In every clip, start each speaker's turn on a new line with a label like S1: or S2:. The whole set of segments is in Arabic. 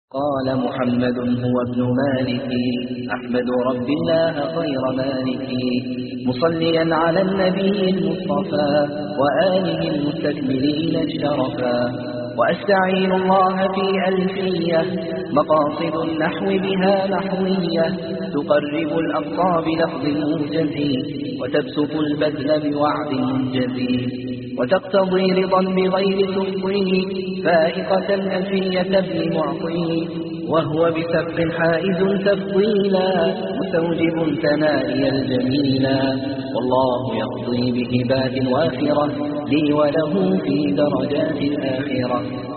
S1: قال محمد هو ابن مالك أحمد رب الله خير مالك مصليا على النبي المصطفى وآله المستكملين الشرفا وأستعين الله في ألفية مقاصد النحو بها نحوية تقرب الأقصى بلفظ موجز وتبسط البذل بوعد منجز وتقتضي رضا بغير تفضيل فائقة ألفية ابن معطي وهو بسبق حائز تفضيلا مستوجب ثنائي الجميلا والله يقضي بهبات وافرة لي وله في درجات الآخرة.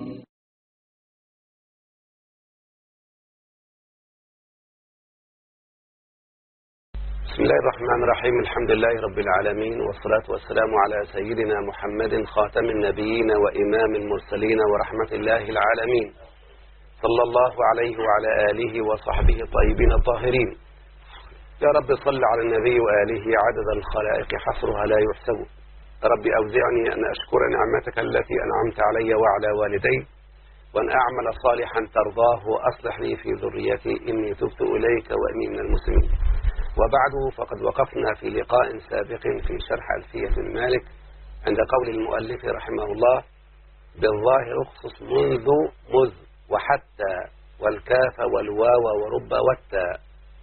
S2: بسم الله الرحمن الرحيم. الحمد لله رب العالمين، والصلاة والسلام على سيدنا محمد خاتم النبيين وإمام المرسلين ورحمة الله العالمين، صلى الله عليه وعلى آله وصحبه الطيبين الطاهرين. يا رب صل على النبي وآله عدد الخلائق حصرها لا يحسب. رب أوزعني أن أشكر نعمتك التي أنعمت علي وعلى والدي، وأن أعمل صالحا ترضاه وأصلح لي في ذريتي إني تبت إليك وإني من المسلمين. وبعده فقد وقفنا في لقاء سابق في شرح ألفية مالك عند قول المؤلف رحمه الله: بالظاهر اخصص منذ مذ وحتى والكاف والواو ورب والتاء.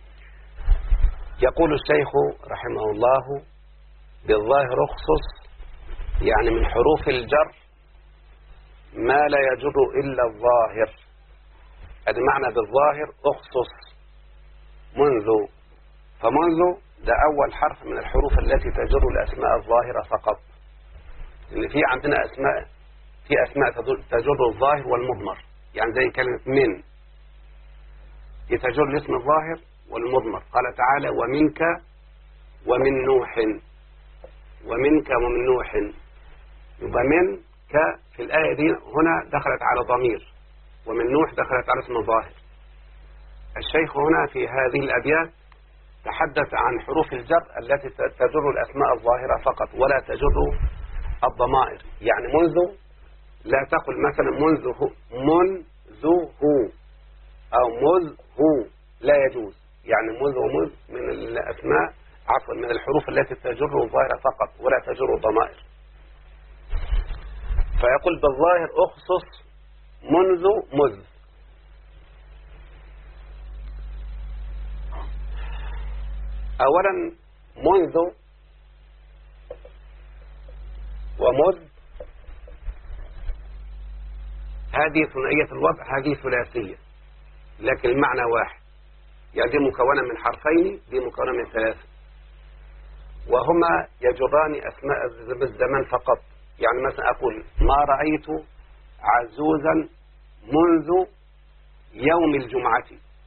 S2: يقول الشيخ رحمه الله: بالظاهر اخصص، يعني من حروف الجر ما لا يجر إلا الظاهر. هذا معنى بالظاهر اخصص منذ. فمنذ ده أول حرف من الحروف التي تجر الأسماء الظاهرة فقط، لأن في عندنا أسماء تجر الظاهر والمضمر، يعني زي كلمة من يتجر الاسم الظاهر والمضمر. قال تعالى: ومنك ومن نوح، ومنك ومن نوح. يبقى منك في الآية دي هنا دخلت على ضمير، ومن نوح دخلت على اسم ظاهر. الشيخ هنا في هذه الأبيات تحدث عن حروف الجر التي تجر الأسماء الظاهرة فقط ولا تجر الضمائر. يعني منذ لا تقل مثلا منذ هو أو مذ هو، لا يجوز. يعني منذ ومذ من الأسماء من الحروف التي تجر الظاهرة فقط ولا تجر الضمائر. فيقول بالظاهر اخصص منذ مذ. أولا منذ ومذ هذه ثنائية الوضع، هذه ثلاثية لكن المعنى واحد. يعني دي مكونة من حرفين، دي مكونة من ثلاثة، وهما يجران أسماء بالزمان فقط. يعني مثلا أقول: ما رأيت عزوزا منذ يوم الجمعة،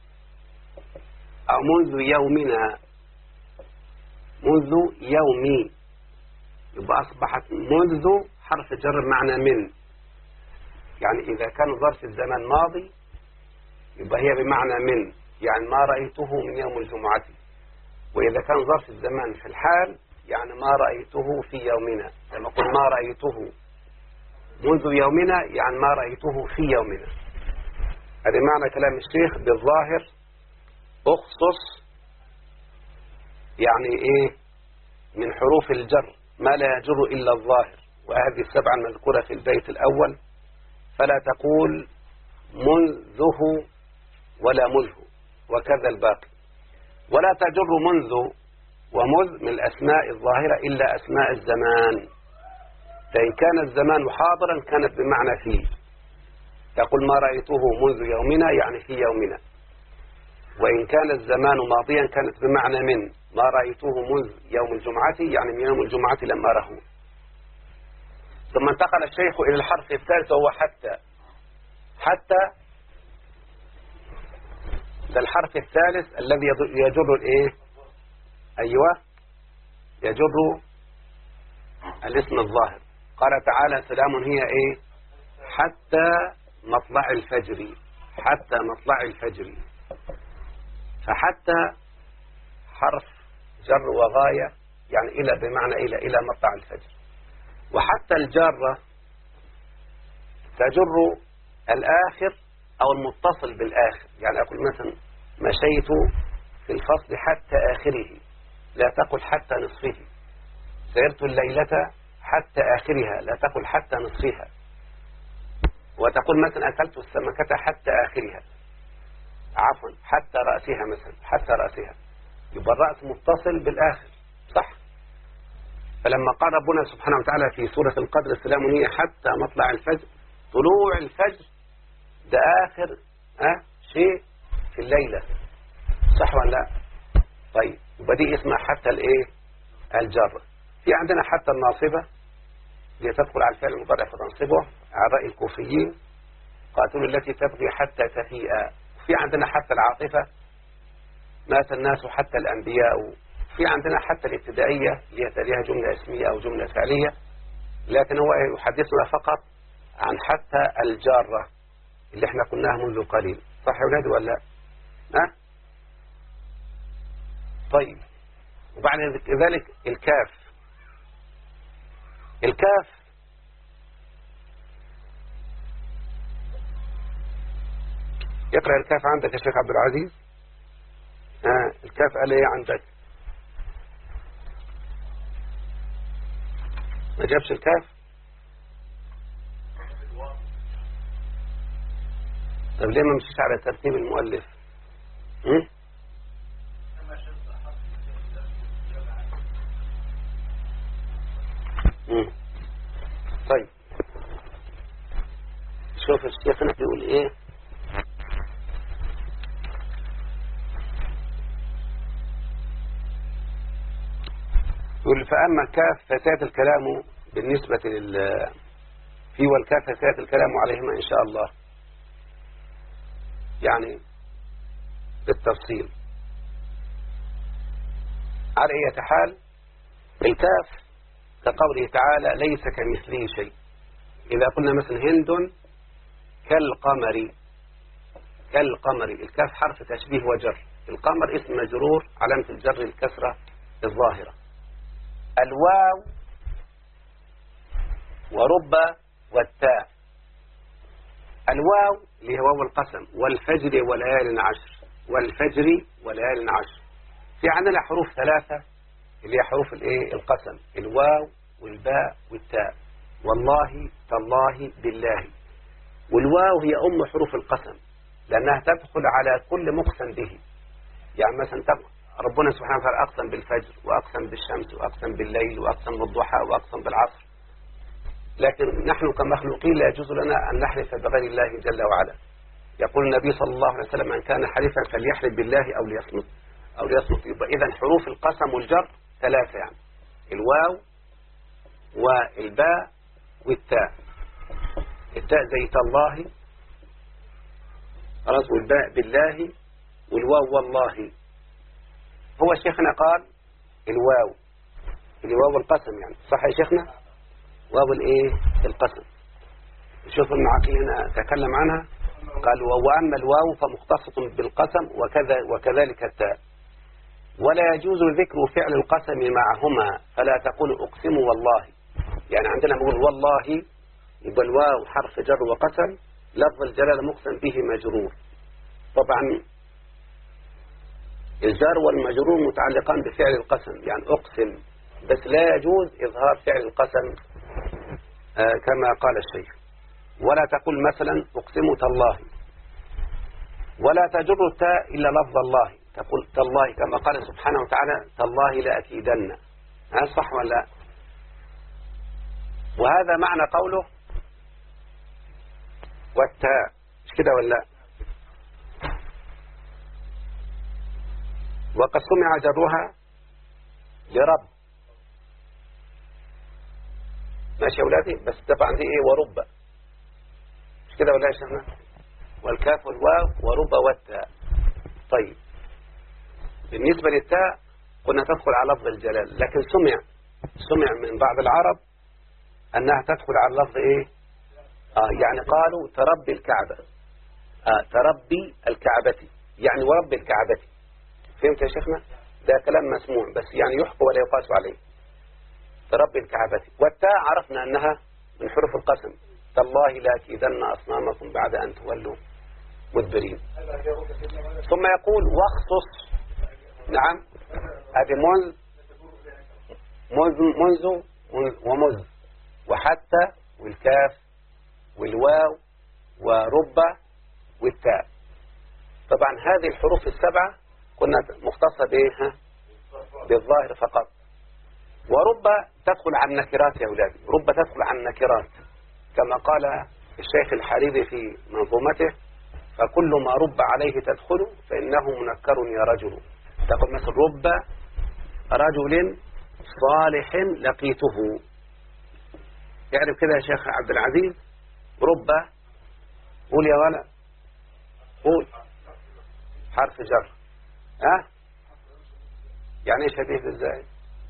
S2: أو منذ يومنا، منذ يومي. يبقى أصبحت منذ حرف جر معنى من. يعني إذا كان ظرف الزمان ماضي يبقى هي بمعنى من، يعني ما رأيته من يوم الجمعة. وإذا كان ظرف الزمان في الحال يعني ما رأيته في يومنا. لما أقول ما رأيته منذ يومنا يعني ما رأيته في يومنا. هذا معنى كلام الشيخ: بالظاهر اخصص، يعني ايه؟ من حروف الجر ما لا يجر إلا الظاهر، وهذه السبعة المذكورة في البيت الأول. فلا تقول منذه ولا مذه، وكذا الباقي. ولا تجر منذ ومذ من الأسماء الظاهرة إلا أسماء الزمان، فإن كان الزمان حاضرا كانت بمعنى فيه. تقول ما رأيته منذ يومنا يعني في يومنا. وإن كان الزمان ماضيا كانت بمعنى من، ما رأيته منذ يوم الجمعة يعني من يوم الجمعة لم أره. ثم انتقل الشيخ إلى الحرف الثالث وهو حتى. حتى ده الحرف الثالث الذي يجر الايه؟ أيوة، يجر الاسم الظاهر. قال تعالى: سلام هي ايه؟ حتى مطلع الفجر. حتى مطلع الفجر. فحتى حرف جر وغاية، يعني إلى بمعنى إلى مطلع الفجر. وحتى الجارة تجر الآخر أو المتصل بالآخر. يعني أقول مثلا مشيت في الفصل حتى آخره، لا تقل حتى نصفه. سيرت الليلة حتى آخرها، لا تقل حتى نصفها. وتقول مثلا أكلت السمكة حتى آخرها، عفوا حتى رأسها مثلا، حتى رأسها، يبقى الرأس متصل بالآخر، صح؟ فلما قال ربنا سبحانه وتعالى في سورة القدر السلام هي حتى مطلع الفجر، طلوع الفجر ده آخر شيء في الليلة، صح ولا لا؟ طيب يبقى دي اسمها حتى الايه؟ الجر. في عندنا حتى الناصبة اللي تدخل على الفعل المضارع فتنصبه على رأي الكوفيين، قاتلوا التي تبغي حتى تفيء. في عندنا حتى العاطفة، مات الناس حتى الأنبياء. في عندنا حتى الابتدائية اللي تليها جملة اسمية أو جملة فعلية، لكن هو يحدثنا فقط عن حتى الجارة اللي احنا قلناها منذ قليل، صح يا ولاد ولا لا؟ طيب وبعد ذلك الكاف. الكاف يقرأ الكاف عندك يا شيخ عبد العزيز؟ الكاف قال ايه عندك؟ ما جابش الكاف؟ طب ليه ما مشيش على ترتيب المؤلف؟ طيب شوف الشيخ هنا بيقول ايه. يقول فأما الكاف فسيأتي الكلام بالنسبة في والكاف فسيأتي الكلام عليهما إن شاء الله، يعني بالتفصيل. على أي حال الكاف كقوله تعالى ليس كمثله شيء. إذا قلنا مثلا هند كالقمر، كالقمر، الكاف حرف تشبيه وجر، القمر اسم مجرور علامة الجر الكسرة الظاهرة. الواو ورب والتاء. الواو اللي هو واو القسم، والفجر وليال عشر، والفجر وليال عشر. في عندنا حروف ثلاثة اللي هي حروف الايه؟ القسم، الواو والباء والتاء، والله تالله بالله. والواو هي أم حروف القسم لأنها تدخل على كل مقسم به. يعني مثلا ربنا سبحانه وتعالى أقسم بالفجر وأقسم بالشمس وأقسم بالليل وأقسم بالضحى وأقسم بالعصر، لكن نحن كمخلوقين لا يجوز لنا أن نحلف بغير الله جل وعلا. يقول النبي صلى الله عليه وسلم من كان حليفا فليحلف بالله أو ليصمت أو ليصمت. يبقى إذن حروف القسم والجر ثلاثة، يعني الواو والباء والتاء. التاء زي تالله خلاص، والباء بالله، والواو والله. هو شيخنا قال الواو اللي واو القسم، يعني صح يا شيخنا؟ واو الايه؟ القسم. شوف المعقل هنا تكلم عنها قال وأما الواو فمختصة بالقسم وكذلك التاء، ولا يجوز ذكر فعل القسم معهما، فلا تقول أقسم والله. يعني عندنا نقول والله يبقى الواو حرف جر وقسم، لفظ الجلالة مقسم به مجرور. طبعا الجار والمجرور متعلقان بفعل القسم، يعني أقسم، بس لا يجوز إظهار فعل القسم كما قال الشيخ. ولا تقول مثلا أقسم تالله، ولا تجر التاء إلا لفظ الله، تقول تالله كما قال سبحانه وتعالى تالله لأكيدن. صح ولا لا؟ وهذا معنى قوله والتاء، مش كده ولا لا؟ وقد سمع جرها لرب، ماشي يا أولادي؟ بس طبعا دي إيه؟ ورب، مش كده ولا يا شيخنا؟ والكاف والواو ورب والتاء. طيب بالنسبة للتاء قلنا تدخل على لفظ الجلال، لكن سمع من بعض العرب أنها تدخل على لفظ إيه؟ يعني قالوا تربي الكعبة، تربي الكعبة، يعني ورب الكعبة. فهمت يا شيخنا؟ ده كلام مسموع بس يعني يحكى ولا يقاس عليه. تربي الكعبة. والتاء عرفنا أنها من حروف القسم، تالله لأكيدن أصنامكم بعد أن تولوا مدبرين. ثم يقول واخصص، نعم هذه منذ ومذ وحتى والكاف والواو ورب والتاء. طبعا هذه الحروف السبعة كنا مختصة بإيه؟ بالظاهر فقط. ورب تدخل على النكرات يا أولادي، رب تدخل على النكرات كما قال الشيخ الحريري في منظومته: فكل ما رب عليه تدخل فإنه منكر يا رجل. تقول مثل رب رجل صالح لقيته. يعرف كده يا شيخ عبد العزيز؟ رب، قول يا ولد، قول. حرف جر. يعني ايه شبيه ازاي؟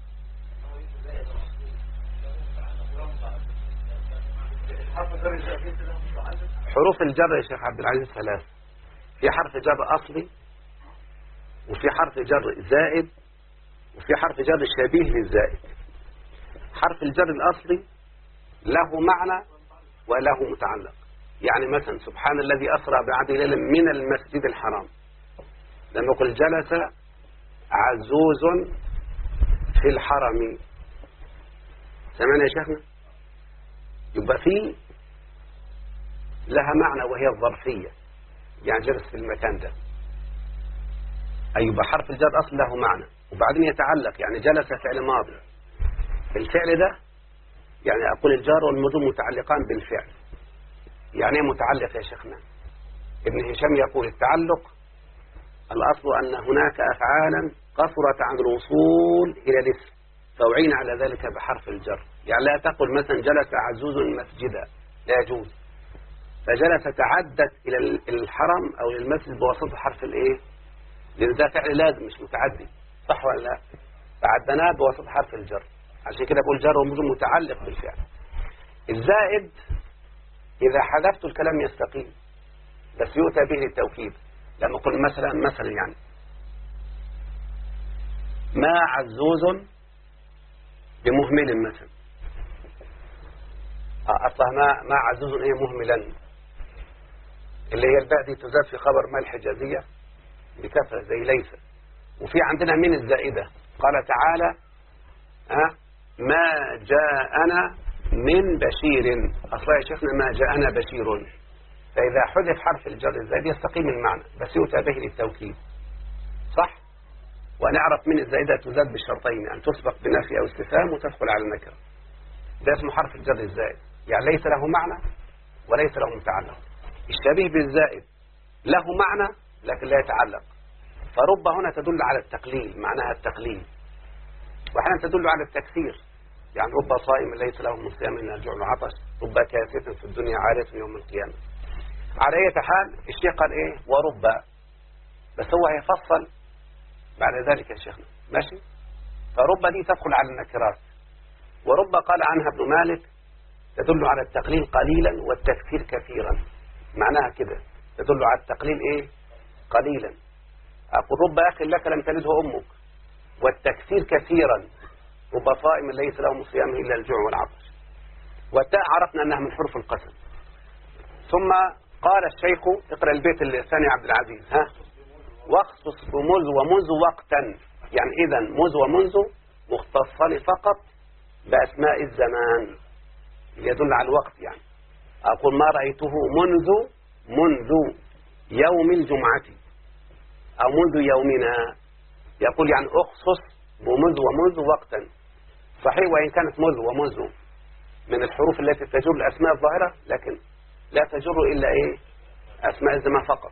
S2: حروف الجر يا شيخ عبد العزيز ثلاث. في حرف جر أصلي، وفي حرف جر زائد، وفي حرف جر شبيه للزائد. حرف الجر الأصلي له معنى وله متعلق. يعني مثلا سبحان الذي أسرى بعبده ليلا من المسجد الحرام، لما يقول جلس عزوز في الحرم، سمعنا يا شيخنا؟ يبقى في لها معنى وهي الظرفية، يعني جلس في المكان ده. يبقى حرف الجر أصل له معنى، وبعدين يتعلق، يعني جلس فعل ماضي. الفعل ده يعني أقول الجار والمجرور متعلقان بالفعل. يعني ايه متعلق يا شيخنا؟ ابن هشام يقول التعلق الأصل أن هناك أفعالا قصرت عن الوصول إلى الاسم فوعين على ذلك بحرف الجر. يعني لا تقل مثلا جلس عزوز مسجدا، لا يجوز. فجلس تعدت إلى الحرم أو للمسجد بواسطة حرف الإيه؟ لأن ده فعل لازم مش متعدي، صح ولا لا؟ فعدناه بواسطة حرف الجر، عشان كده بقول جر ومجرور متعلق بالفعل. الزائد إذا حذفت الكلام يستقيم، بس يؤتى به للتوكيد. لما أقول مثلا يعني ما عزوز بمهمل مثلا، أصلا ما عزوز إيه مهملا، اللي هي الباء دي تزاد في خبر ما الحجازية بكثرة زي ليس. وفي عندنا من الزائدة قال تعالى ما جاءنا من بشير، أصلا يا شيخنا ما جاءنا بشير. فإذا حذف حرف الجر الزائد يستقيم المعنى، بس يؤتى به للتوكيد، صح؟ ونعرف من الزائدة تزاد بالشرطين، أن تسبق بنفي أو استفهام وتدخل على النكرة. ده اسمه حرف الجر الزائد، يعني ليس له معنى وليس له متعلق. الشبيه بالزائد له معنى لكن لا يتعلق. فرب هنا تدل على التقليل، معناها التقليل، وأحيانا تدل على التكثير. يعني رب صائم ليس له من صيام إلا الجوع والعطش، رب كاسف في الدنيا عارف يوم القيامة. على أي حال الشيخ قال إيه؟ ورب، بس هو هيفصل بعد ذلك يا شيخنا، ماشي؟ فرب دي تدخل على النكرات. ورب قال عنها ابن مالك تدل على التقليل قليلا والتكثير كثيرا. معناها كده تدل على التقليل إيه؟ قليلا. أقول رب أخ لك لم تلده أمك، والتكثير كثيرا، رب صائم ليس له من صيامه إلا الجوع والعطش. والتاء عرفنا أنها من حروف القسم. ثم قال الشيخ، اقرأ البيت الثاني عبد العزيز، واخصص بمذ ومنذ وقتا. يعني إذا مذ ومنذ مختصان فقط بأسماء الزمان يدل على الوقت. يعني أقول ما رأيته منذ يوم الجمعة أو منذ يومنا. يقول يعني أخصص بمذ ومنذ وقتا. صحيح وإن كانت مذ ومنذ من الحروف التي تجر الأسماء الظاهرة، لكن لا تجر إلا إيه؟ أسماء الزمان فقط.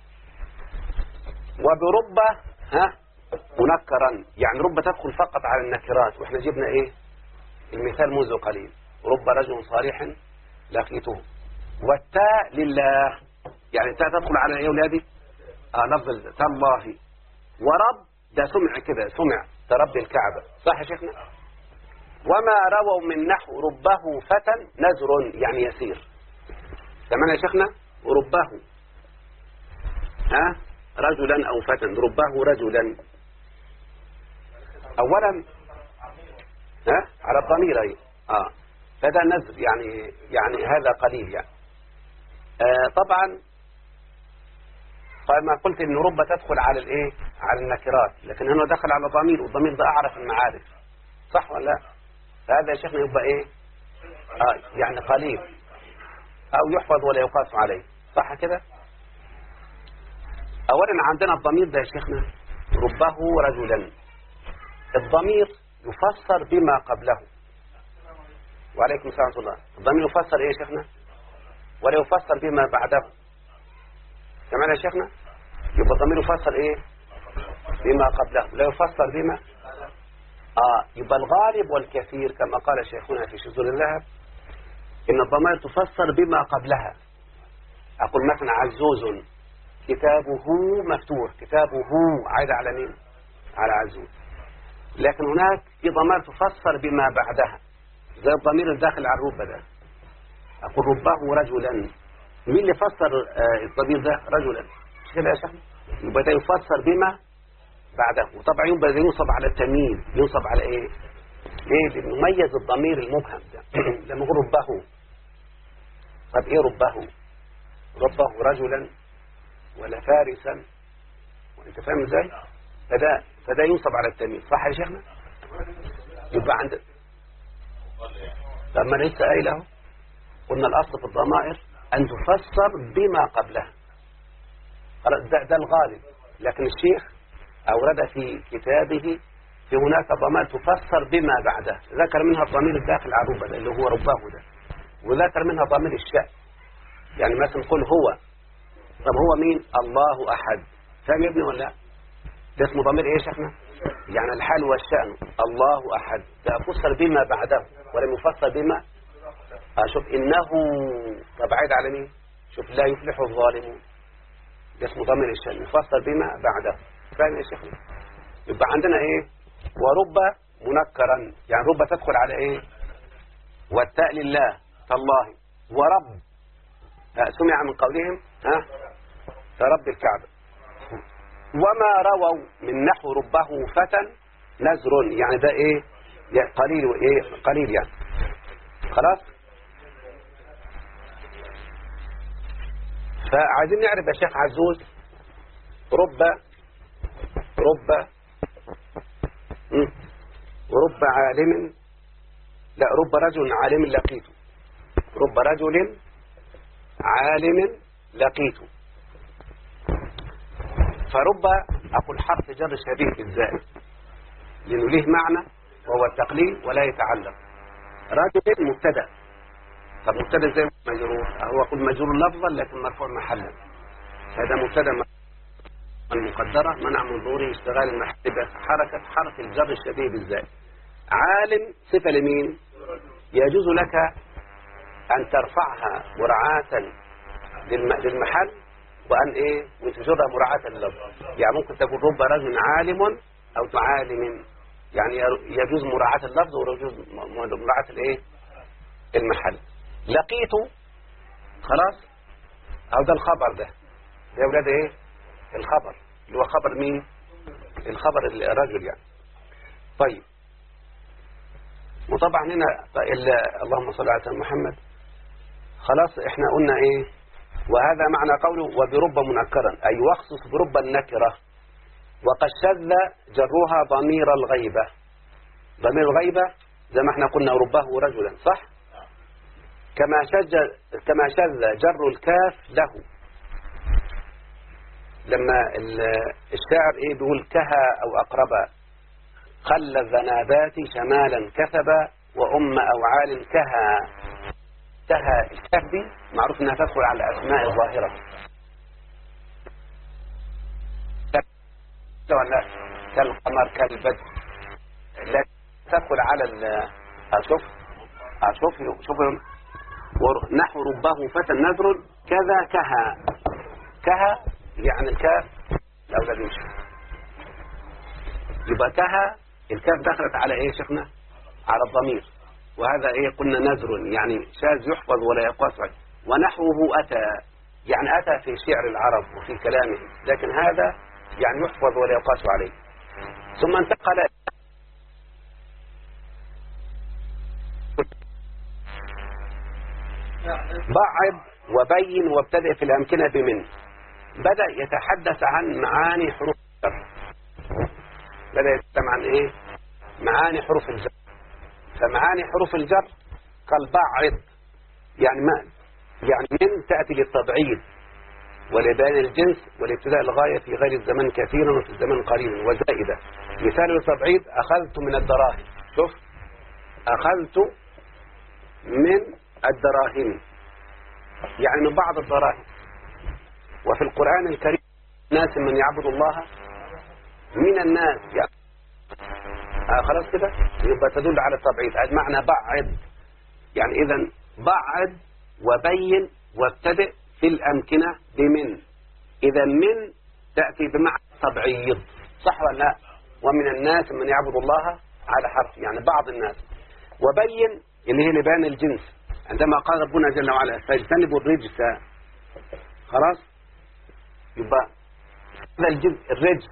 S2: وبرب منكرا، يعني رب تدخل فقط على النكرات، وإحنا جبنا إيه؟ المثال منذ قليل، رب رجل صالح لقيته. والتاء لله، يعني التاء تدخل على إيه أولادي؟ لفظ تالله. ورب ده سمع كده، سمع تربي الكعبة، صح يا شيخنا؟ وما رووا من نحو ربه فتى نزر، يعني يسير. سمعنا يا شيخنا؟ وربه رجلا أو فتى، ربه رجلا. أولا على الضمير أي فده نزر، يعني هذا قليل يعني. طبعا فما قلت ان رب تدخل على الايه، على النكرات، لكن هنا دخل على ضمير، والضمير ده اعرف المعارف، صح ولا لا؟ فهذا يا شيخنا يبقى ايه؟ يعني قليل او يحفظ ولا يقاس عليه، صح كده؟ اولا عندنا الضمير ده يا شيخنا ربه رجلا، الضمير يفسر بما قبله. وعليكم السلام ورحمة الله. الضمير يفسر ايه يا شيخنا؟ ولا يفسر بما بعده. سمعنا يا شيخنا؟ يبقى الضمير يفسر ايه؟ بما قبله، لا يفسر بما يبقى الغالب والكثير كما قال شيخنا في شذور اللهب ان الضمائر تفسر بما قبلها. اقول مثلا عزوز كتابه مفتوح، كتابه عايد على مين؟ على عزوز. لكن هناك في ضمائر تفسر بما بعدها زي الضمير الداخل على الرب ده. اقول ربه رجلا، مين اللي فسر الضمير ده؟ رجلا، مش كده يا شيخ؟ يبقى ده يفسر بما بعده، وطبعا يبقى ينصب على التمييز. ينصب على ايه؟ ليه؟ لنميز الضمير المبهم ده. لما نقول ربه، طب ايه ربه؟ ربه رجلا ولا فارسا؟ وانت فاهم ازاي؟ فده ينصب على التمييز، صح يا شيخنا؟ يبقى عند لما لسه قايله قلنا الاصل في الضمائر ان تفسر بما قبلها، ده الغالب. لكن الشيخ أورد في كتابه في هناك ضمائر تفسر بما بعده، ذكر منها الضمير الداخل على الربة اللي هو رباه ده، وذكر منها ضمير الشأن. يعني مثلا قل هو، طب هو مين؟ الله أحد، فاهم يا ابني ولا لا؟ ده اسمه ضمير ايه يا شيخنا؟ يعني الحال والشأن. الله أحد ده فسر بما بعده ولم يفسر بما شوف إنه، طب عايد على مين؟ شوف لا يفلح الظالمون، ده اسمه ضمير الشأن يفسر بما بعده، فاهم يا شيخنا؟ يبقى عندنا ايه؟ ورب منكرا، يعني رب تدخل على ايه؟ والتاء لله تالله، ورب سمع من قولهم فرب الكعبة. وما رووا من نحو ربه فتى نزر، يعني ده ايه؟ يعني قليل، وايه قليل يعني. خلاص. فعايزين نعرف يا شيخ عزوز ورب عالم، لا رب رجل عالم لقيته، رب رجل عالم لقيته. فرب أقول حرف جر شبيه بالزائد لأنه له معنى وهو التقليل ولا يتعلق. رجل مبتدا، طب مبتدا زي مجرور، هو أقول مجرور لفظا لكن مرفوع محلا، هذا مبتدا المقدرة منع من ظهوره اشتغال المحل حركة حرف الجر الشبيه بالزائد. عالم صفة لمين؟ يجوز لك أن ترفعها مراعاة للمحل وأن إيه؟ وتجرها مراعاة لللفظ. يعني ممكن تقول رب رجل عالم أو تعالم، يعني يجوز مراعاة اللفظ ويجوز مراعاة الإيه؟ المحل. لقيته خلاص، أو ده الخبر ده يا أولاد إيه؟ الخبر اللي هو خبر مين؟ الخبر الرجل يعني. طيب، وطبعا هنا اللهم صل على سيدنا محمد. خلاص احنا قلنا ايه؟ وهذا معنى قوله وبرب منكرا، اي واخصص برب النكرة. وقد شذ جرها ضمير الغيبة. ضمير الغيبة زي ما احنا قلنا ربه رجلا، صح؟ كما شذ جر الكاف له، لما الشاعر ايه بيقول كها او اقربا، خل الذنابات شمالا كثبا وام اوعال كها. الكاف دي معروف انها تدخل على اسماء الظاهره، ولا كالقمر كالبدر، لا تدخل على شوف نحو ربه فتى نذر كذا كها يعني الكاف الأولاد يمشي. يبقى كها الكاف دخلت على ايه شيخنا؟ على الضمير، وهذا ايه؟ قلنا نذر يعني شاذ يحفظ ولا يقاس عليه. ونحوه أتى، يعني أتى في شعر العرب وفي كلامهم، لكن هذا يعني يحفظ ولا يقاس عليه. ثم انتقل بعد وبين وابتدأ في الأمكنة بمن. بدأ يتحدث عن معاني حروف الجر. بدأ يتكلم عن إيه؟ معاني حروف الجر. فمعاني حروف الجر قال بعض، يعني ما يعني من تأتي للتبعيض ولبيان الجنس والابتداء الغاية في غير الزمن كثيرا وفي الزمن قليلا وزائدة. مثال التبعيض أخذت من الدراهم. شوف، أخذت من الدراهم يعني من بعض الدراهم. وفي القرآن الكريم ناس من يعبد الله من الناس يعني خلاص كده يبقى تدل على التبعيض. هذا معنى بعد، يعني إذن بعد وبين وابتدئ في الأمكنة بمن. إذا من تأتي بمعنى تبعيض، صح ولا لا؟ ومن الناس من يعبد الله على حرف، يعني بعض الناس. وبين اللي هي لبيان الجنس، عندما قال ربنا جل وعلا فاجتنبوا الرجس، خلاص يبقى هذا الرجس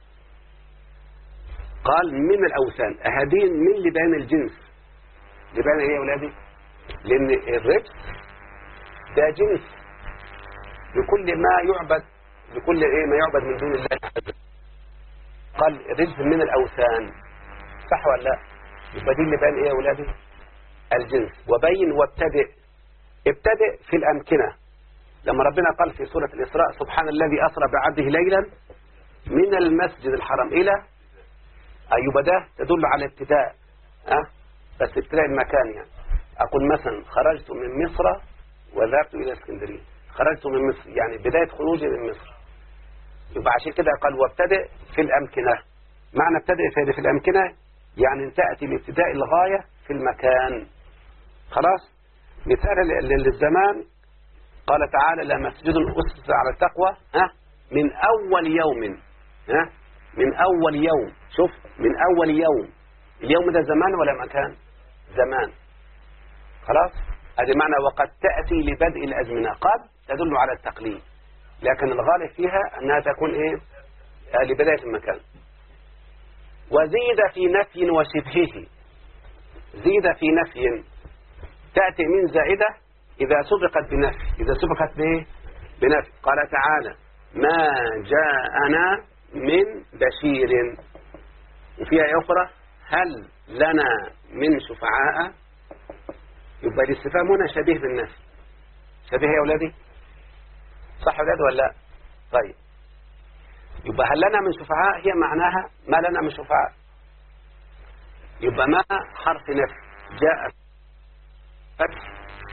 S2: قال من الأوثان. أهدين من لبيان الجنس. لبيان ايه يا أولادي؟ لأن الرجس ده جنس لكل ما يعبد، لكل ايه ما يعبد من دون الله عز وجل. قال الرجس من الأوثان، صح ولا لا؟ يبقى دي لبيان ايه يا أولادي؟ الجنس. وبين وابتدئ، ابتدئ في الأمكنة. لما ربنا قال في سورة الإسراء سبحان الذي أسرى بعبده ليلا من المسجد الحرام إلى، أيوب ده تدل على ابتداء، بس ابتداء المكان. يعني أقول مثلا خرجت من مصر وذهبت إلى اسكندرية. خرجت من مصر يعني بداية خروجي من مصر. يبقى عشان كده قال وابتدئ في الأمكنة. معنى ابتدئ في الأمكنة يعني تأتي لابتداء الغاية في المكان. خلاص. مثال للزمان قال تعالى لمسجد أسس على التقوى من أول يوم. من أول يوم. شوف، من أول يوم. اليوم ده زمان ولا مكان؟ زمان. خلاص. هذا معنى وقد تأتي لبدء الأزمنة. قد تدل على التقليد، لكن الغالب فيها أنها تكون إيه؟ لبداية المكان. وزيد في نفي وشبهه. زيد في نفي تأتي من زائدة إذا سبقت بنفي. إذا سبقت بإيه؟ بنفي. قال تعالى ما جاءنا من بشير. وفيها أخرى هل لنا من شفعاء. يبقى الاستفهام هنا شبيه بالنفي. شبيه يا أولادي؟ صح أولاد ولا لا؟ طيب، يبقى هل لنا من شفعاء هي معناها ما لنا من شفعاء. يبقى ما حرف نفي جاء فتح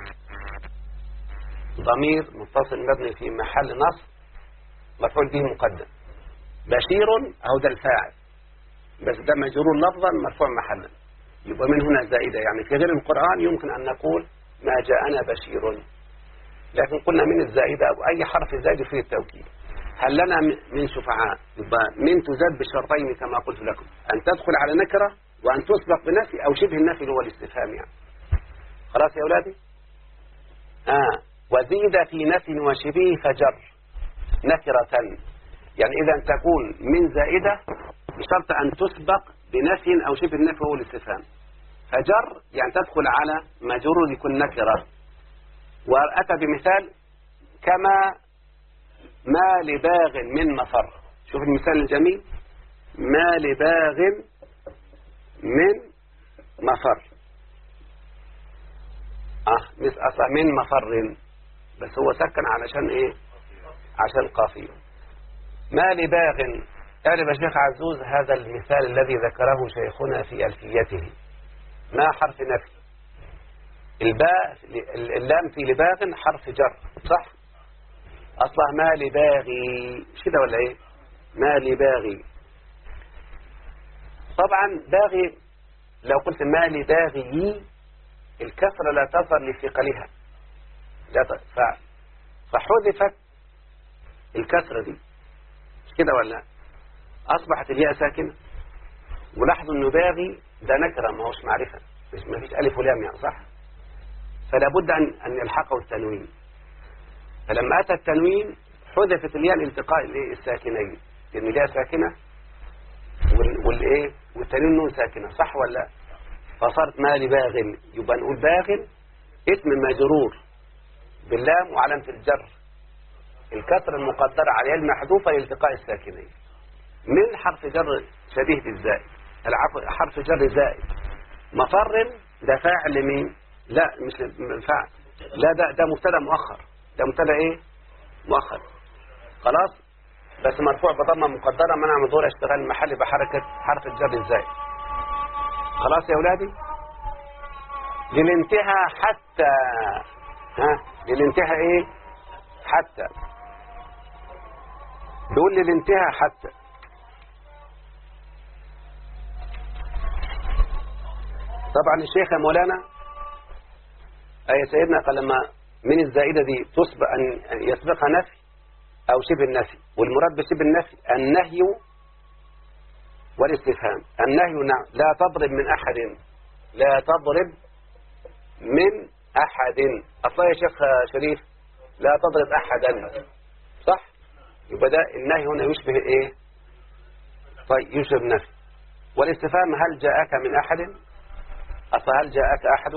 S2: ضمير متصل مبني في محل نصب مفعول به مقدم. بشير أو ده الفاعل، بس ده مجرور لفظا مرفوع محلا. يبقى من هنا زائدة، يعني في غير القرآن يمكن أن نقول ما جاءنا بشير، لكن قلنا من الزائدة أو أي حرف زائد فيه التوكيد. هل لنا من شفعاء. يبقى من تزاد بشرطين كما قلت لكم، أن تدخل على نكرة وأن تسبق بنفي أو شبه النفي اللي هو الاستفهام. يعني خلاص يا أولادي. وزيد في نفي وشبه فجر نكرة، يعني إذا تكون من زائدة بشرط أن تسبق بنفي أو شبه النفي هو الاستفهام. فجر يعني تدخل على مجرور يكون نكرة. وأتى بمثال كما ما لباغ من مفر. شوف المثال الجميل، ما لباغ من مفر. مثل أصلا من مفر، بس هو سكن علشان إيه؟ عشان القافية. ما لباغ. قال الشيخ عزوز هذا المثال الذي ذكره شيخنا في ألفيته ما حرف نفي. الباء اللام في لباغ حرف جر، صح؟ أصلها ما لباغي، مش كده ولا إيه؟ ما لباغي. طبعا باغي لو قلت ما لباغي الكسرة لا تصل لثقلها، فحذفت الكسرة دي، مش كده ولا؟ أصبحت الياء ساكنة. ولاحظوا أنه باغي ده نكرة ما هوش معرفة، ما فيش ألف ولام يعني، صح؟ فلا بد أن يلحقه التنوين. فلما أتى التنوين حذفت الياء لالتقاء الساكنين، لأن الياء ساكنة والتنوين نون ساكنة، صح ولا؟ فصارت ما لباغ. يبقى نقول باغ اسم مجرور باللام وعلامة الجر الكسر المقدرة عليها المحذوفة لالتقاء الساكنين. من حرف جر شبيه بالزائد، حرف جر زائد. مفر ده فاعل لمين؟ لا مش فاعل، لا ده مبتدا مؤخر، ده مبتدا ايه؟ مؤخر. خلاص، بس مرفوع بضمه مقدره منع من ظهور اشتغال المحل بحركه حرف الجر الزائد. خلاص يا اولادي. للانتهاء حتى، للانتهاء ايه؟ حتى. بيقول للانتهاء حتى. طبعا الشيخ يا مولانا سيدنا قال لما من الزائدة دي تسبق أن يسبقها نفي أو شبه النفي، والمراد بشبه النفي النهي والاستفهام. النهي نعم، لا تضرب من أحد، لا تضرب من أحد. أصلا يا شيخ شريف لا تضرب أحدا، صح؟ يبقى ده النهي هنا يشبه إيه؟ طيب يشبه النفي. والاستفهام هل جاءك من أحد؟ أصلا هل جاءك أحد؟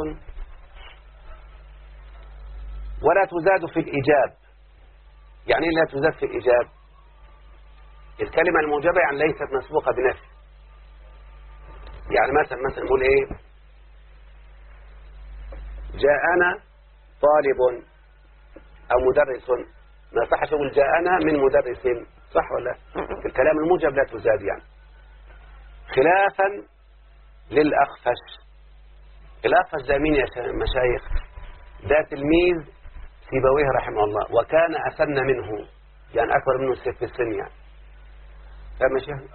S2: ولا تزاد في الإجاب. يعني لا تزاد في الإجاب؟ الكلمة الموجبة يعني ليست مسبوقة بنفي. يعني مثلا نقول إيه؟ جاءنا طالب أو مدرس، ما صحش أقول جاءنا من مدرس، صح ولا؟ في الكلام الموجب لا تزاد يعني. خلافا للأخفش. الأخفش ده مين يا مشايخ؟ ده تلميذ سيبويه رحمه الله، وكان أسن منه، يعني أكبر منه في السن يعني. فاهم يا شيخ؟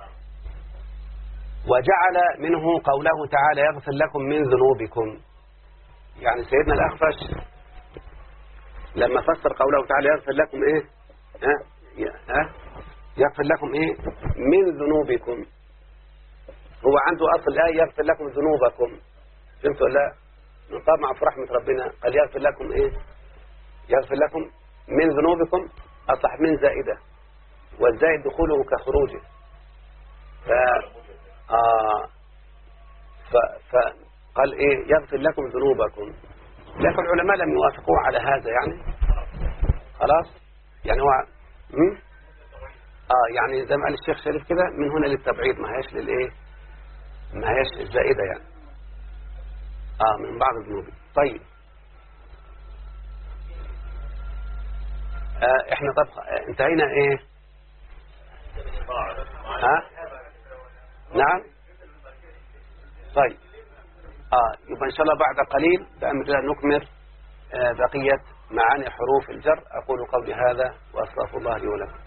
S2: وجعل منه قوله تعالى يغفر لكم من ذنوبكم. يعني سيدنا الأخفش لما فسر قوله تعالى يغفر لكم إيه؟ يغفر لكم إيه؟ من ذنوبكم. هو عنده أصل الآية يغفر لكم ذنوبكم، فهمتوا ولا لا؟ نطمع في رحمة ربنا، قال يغفر لكم إيه؟ يغفر لكم من ذنوبكم، أصبح من زائدة، والزائد دخوله كخروجه. فقال إيه؟ يغفر لكم ذنوبكم. لكن العلماء لم يوافقوا على هذا يعني. خلاص؟ يعني هو يعني زي ما قال الشيخ شريف كده، من هنا للتبعيض، ما هيش للإيه؟ ما هيش الزائدة يعني. من بعض الذنوب. طيب احنا طب انتهينا ايه؟ نعم. طيب يبقى ان شاء الله بعد قليل بأمر الله نكمل بقية معاني حروف الجر. اقول قولي هذا واستغفر الله لي ولكم.